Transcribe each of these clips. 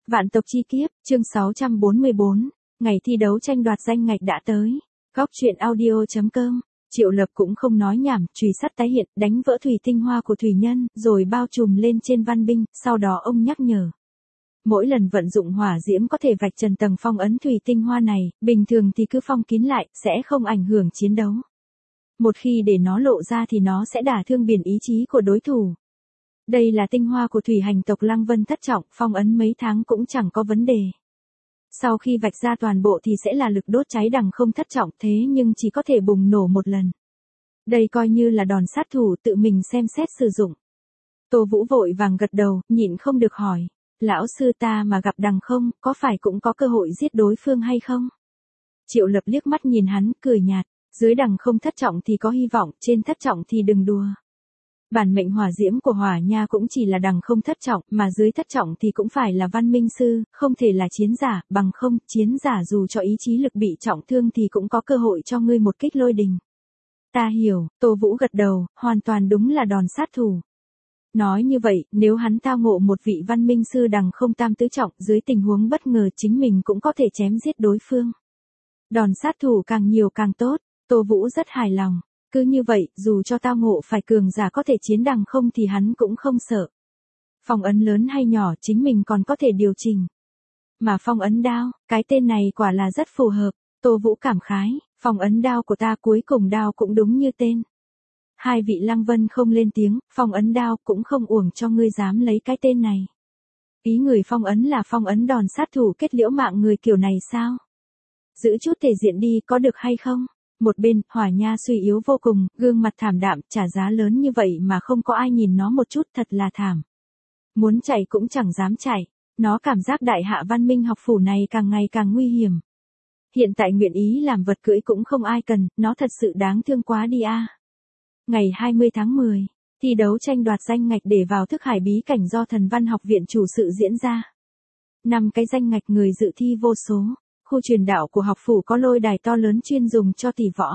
Vạn tộc chi kiếp, chương 644, ngày thi đấu tranh đoạt danh ngạch đã tới. Góc truyện audio.com, Triệu Lập cũng không nói nhảm, chùy sắt tái hiện, đánh vỡ thủy tinh hoa của thủy nhân, rồi bao trùm lên trên văn binh, sau đó ông nhắc nhở. Mỗi lần vận dụng hỏa diễm có thể vạch trần tầng phong ấn thủy tinh hoa này, bình thường thì cứ phong kín lại, sẽ không ảnh hưởng chiến đấu. Một khi để nó lộ ra thì nó sẽ đả thương biển ý chí của đối thủ. Đây là tinh hoa của thủy hành tộc Lăng Vân thất trọng, phong ấn mấy tháng cũng chẳng có vấn đề. Sau khi vạch ra toàn bộ thì sẽ là lực đốt cháy đằng không thất trọng, thế nhưng chỉ có thể bùng nổ một lần. Đây coi như là đòn sát thủ, tự mình xem xét sử dụng. Tô Vũ vội vàng gật đầu, nhịn không được hỏi. Lão sư, ta mà gặp đằng không, có phải cũng có cơ hội giết đối phương hay không? Triệu Lập liếc mắt nhìn hắn, cười nhạt. Dưới đằng không thất trọng thì có hy vọng, trên thất trọng thì đừng đùa. Bản mệnh hỏa diễm của Hỏa Nha cũng chỉ là đằng không thất trọng, mà dưới thất trọng thì cũng phải là văn minh sư, không thể là chiến giả, bằng không, chiến giả dù cho ý chí lực bị trọng thương thì cũng có cơ hội cho ngươi một kích lôi đình. Ta hiểu, Tô Vũ gật đầu, hoàn toàn đúng là đòn sát thủ. Nói như vậy, nếu hắn tao ngộ một vị văn minh sư đằng không tam tứ trọng, dưới tình huống bất ngờ chính mình cũng có thể chém giết đối phương. Đòn sát thủ càng nhiều càng tốt, Tô Vũ rất hài lòng. Cứ như vậy, dù cho tao ngộ phải cường giả có thể chiến đằng không thì hắn cũng không sợ. Phong ấn lớn hay nhỏ chính mình còn có thể điều chỉnh. Mà phong ấn đao, cái tên này quả là rất phù hợp. Tô Vũ cảm khái, phong ấn đao của ta cuối cùng đao cũng đúng như tên. Hai vị Lăng Vân không lên tiếng, phong ấn đao cũng không uổng cho ngươi dám lấy cái tên này. Ý người phong ấn là phong ấn đòn sát thủ kết liễu mạng người kiểu này sao? Giữ chút thể diện đi có được hay không? Một bên, Hỏa Nha suy yếu vô cùng, gương mặt thảm đạm, trả giá lớn như vậy mà không có ai nhìn nó một chút, thật là thảm. Muốn chạy cũng chẳng dám chạy, nó cảm giác đại hạ văn minh học phủ này càng ngày càng nguy hiểm. Hiện tại nguyện ý làm vật cưỡi cũng không ai cần, nó thật sự đáng thương quá đi a. Ngày 20 tháng 10, thi đấu tranh đoạt danh ngạch để vào thức hải bí cảnh do Thần Văn Học viện chủ sự diễn ra. 5 cái danh ngạch, người dự thi vô số. Khu truyền đạo của học phủ có lôi đài to lớn chuyên dùng cho tỷ võ.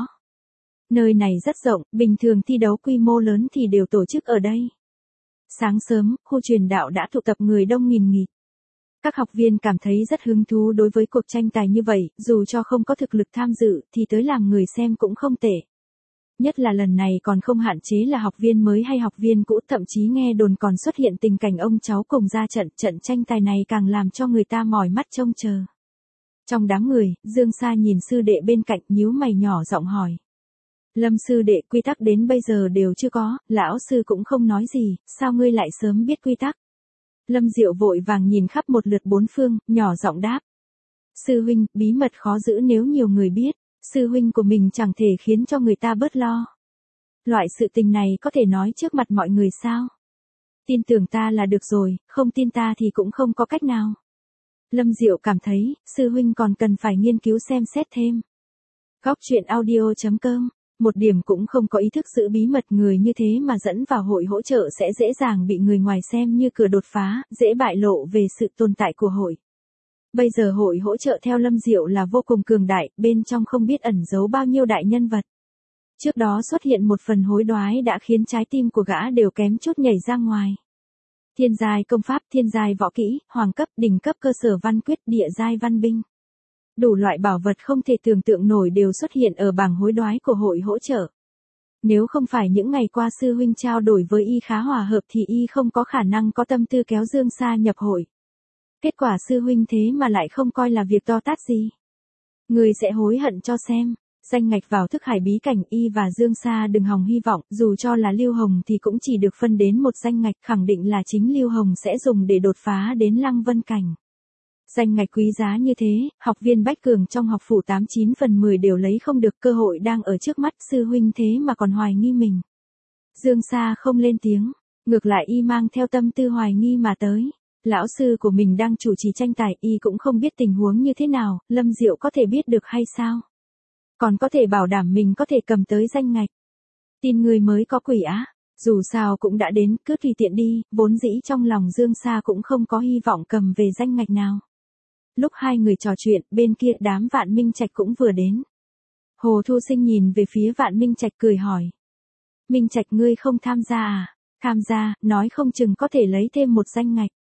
Nơi này rất rộng, bình thường thi đấu quy mô lớn thì đều tổ chức ở đây. Sáng sớm, khu truyền đạo đã tụ tập người đông nghìn nghịt. Các học viên cảm thấy rất hứng thú đối với cuộc tranh tài như vậy, dù cho không có thực lực tham dự thì tới làm người xem cũng không tệ. Nhất là lần này còn không hạn chế là học viên mới hay học viên cũ, thậm chí nghe đồn còn xuất hiện tình cảnh ông cháu cùng ra trận, trận tranh tài này càng làm cho người ta mỏi mắt trông chờ. Trong đám người, Dương Sa nhìn sư đệ bên cạnh, nhíu mày nhỏ giọng hỏi. Lâm sư đệ, quy tắc đến bây giờ đều chưa có, lão sư cũng không nói gì, sao ngươi lại sớm biết quy tắc? Lâm Diệu vội vàng nhìn khắp một lượt bốn phương, nhỏ giọng đáp. Sư huynh, bí mật khó giữ nếu nhiều người biết, sư huynh của mình chẳng thể khiến cho người ta bớt lo. Loại sự tình này có thể nói trước mặt mọi người sao? Tin tưởng ta là được rồi, không tin ta thì cũng không có cách nào. Lâm Diệu cảm thấy, sư huynh còn cần phải nghiên cứu xem xét thêm. Góc truyện audio.com, một điểm cũng không có ý thức giữ bí mật, người như thế mà dẫn vào hội hỗ trợ sẽ dễ dàng bị người ngoài xem như cửa đột phá, dễ bại lộ về sự tồn tại của hội. Bây giờ hội hỗ trợ theo Lâm Diệu là vô cùng cường đại, bên trong không biết ẩn giấu bao nhiêu đại nhân vật. Trước đó xuất hiện một phần hối đoái đã khiến trái tim của gã đều kém chút nhảy ra ngoài. Thiên giai công pháp, thiên giai võ kỹ, hoàng cấp, đỉnh cấp cơ sở văn quyết, địa giai văn binh. Đủ loại bảo vật không thể tưởng tượng nổi đều xuất hiện ở bảng hối đoái của hội hỗ trợ. Nếu không phải những ngày qua sư huynh trao đổi với y khá hòa hợp thì y không có khả năng có tâm tư kéo Dương Sa nhập hội. Kết quả sư huynh thế mà lại không coi là việc to tát gì. Người sẽ hối hận cho xem. Danh ngạch vào thức hải bí cảnh, y và Dương Sa đừng hòng hy vọng, dù cho là Lưu Hồng thì cũng chỉ được phân đến một danh ngạch, khẳng định là chính Lưu Hồng sẽ dùng để đột phá đến Lăng Vân cảnh. Danh ngạch quý giá như thế, học viên bách cường trong học phủ 89 phần 10 đều lấy không được, cơ hội đang ở trước mắt, sư huynh thế mà còn hoài nghi mình. Dương Sa không lên tiếng, ngược lại y mang theo tâm tư hoài nghi mà tới. Lão sư của mình đang chủ trì tranh tài, y cũng không biết tình huống như thế nào, Lâm Diệu có thể biết được hay sao? Còn có thể bảo đảm mình có thể cầm tới danh ngạch. Tin người mới có quỷ á, dù sao cũng đã đến, cứ tùy tiện đi, vốn dĩ trong lòng Dương Sa cũng không có hy vọng cầm về danh ngạch nào. Lúc hai người trò chuyện, bên kia đám Vạn Minh Trạch cũng vừa đến. Hồ Thu Sinh nhìn về phía Vạn Minh Trạch cười hỏi. Minh Trạch, ngươi không tham gia à? Tham gia, nói không chừng có thể lấy thêm một danh ngạch.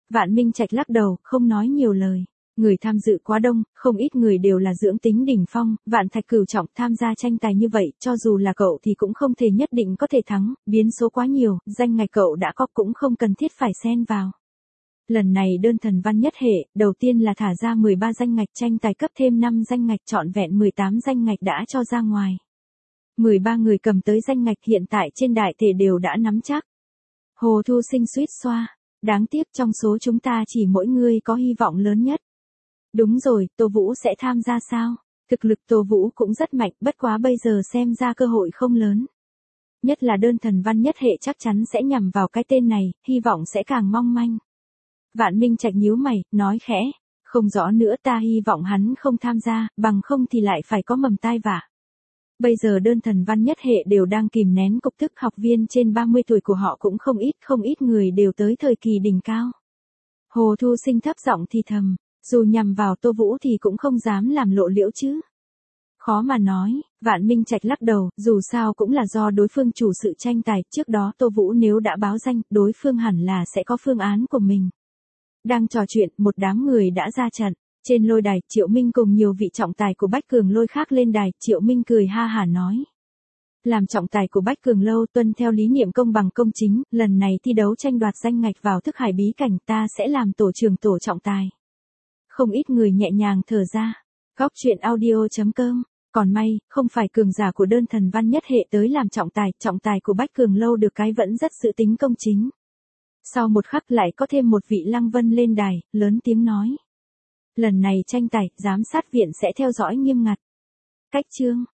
Vạn Minh Trạch lắc đầu, không nói nhiều lời. Người tham dự quá đông, không ít người đều là dưỡng tính đỉnh phong, Vạn Thạch cửu trọng tham gia tranh tài như vậy, cho dù là cậu thì cũng không thể nhất định có thể thắng, biến số quá nhiều, danh ngạch cậu đã có cũng không cần thiết phải xen vào. Lần này đơn thần văn nhất hệ, đầu tiên là thả ra 13 danh ngạch tranh tài cấp thêm 5 danh ngạch trọn vẹn 18 danh ngạch đã cho ra ngoài. 13 người cầm tới danh ngạch hiện tại trên đại thể đều đã nắm chắc. Hồ Thu Sinh suýt xoa. Đáng tiếc trong số chúng ta chỉ mỗi người có hy vọng lớn nhất. Đúng rồi, Tô Vũ sẽ tham gia sao? Thực lực Tô Vũ cũng rất mạnh, bất quá bây giờ xem ra cơ hội không lớn. Nhất là đơn thần văn nhất hệ chắc chắn sẽ nhằm vào cái tên này, hy vọng sẽ càng mong manh. Vạn Minh Trạch nhíu mày, nói khẽ. Không rõ nữa, ta hy vọng hắn không tham gia, bằng không thì lại phải có mầm tai vạ. Bây giờ đơn thần văn nhất hệ đều đang kìm nén cục tức, học viên trên 30 tuổi của họ cũng không ít người đều tới thời kỳ đỉnh cao. Hồ Thu Sinh thấp giọng thì thầm, dù nhằm vào Tô Vũ thì cũng không dám làm lộ liễu chứ. Khó mà nói, Vạn Minh Trạch lắc đầu, dù sao cũng là do đối phương chủ sự tranh tài, trước đó Tô Vũ nếu đã báo danh, đối phương hẳn là sẽ có phương án của mình. Đang trò chuyện, một đám người đã ra trận. Trên lôi đài, Triệu Minh cùng nhiều vị trọng tài của Bách Cường Lôi khác lên đài, Triệu Minh cười ha hả nói. Làm trọng tài của Bách Cường Lâu tuân theo lý niệm công bằng công chính, lần này thi đấu tranh đoạt danh ngạch vào thức hải bí cảnh ta sẽ làm tổ trưởng tổ trọng tài. Không ít người nhẹ nhàng thở ra. Góc truyện audio.com. Còn may, không phải cường giả của đơn thần văn nhất hệ tới làm trọng tài của Bách Cường Lâu được cái vẫn rất sự tính công chính. Sau một khắc lại có thêm một vị Lăng Vân lên đài, lớn tiếng nói. Lần này tranh tài, giám sát viện sẽ theo dõi nghiêm ngặt. Cách chương.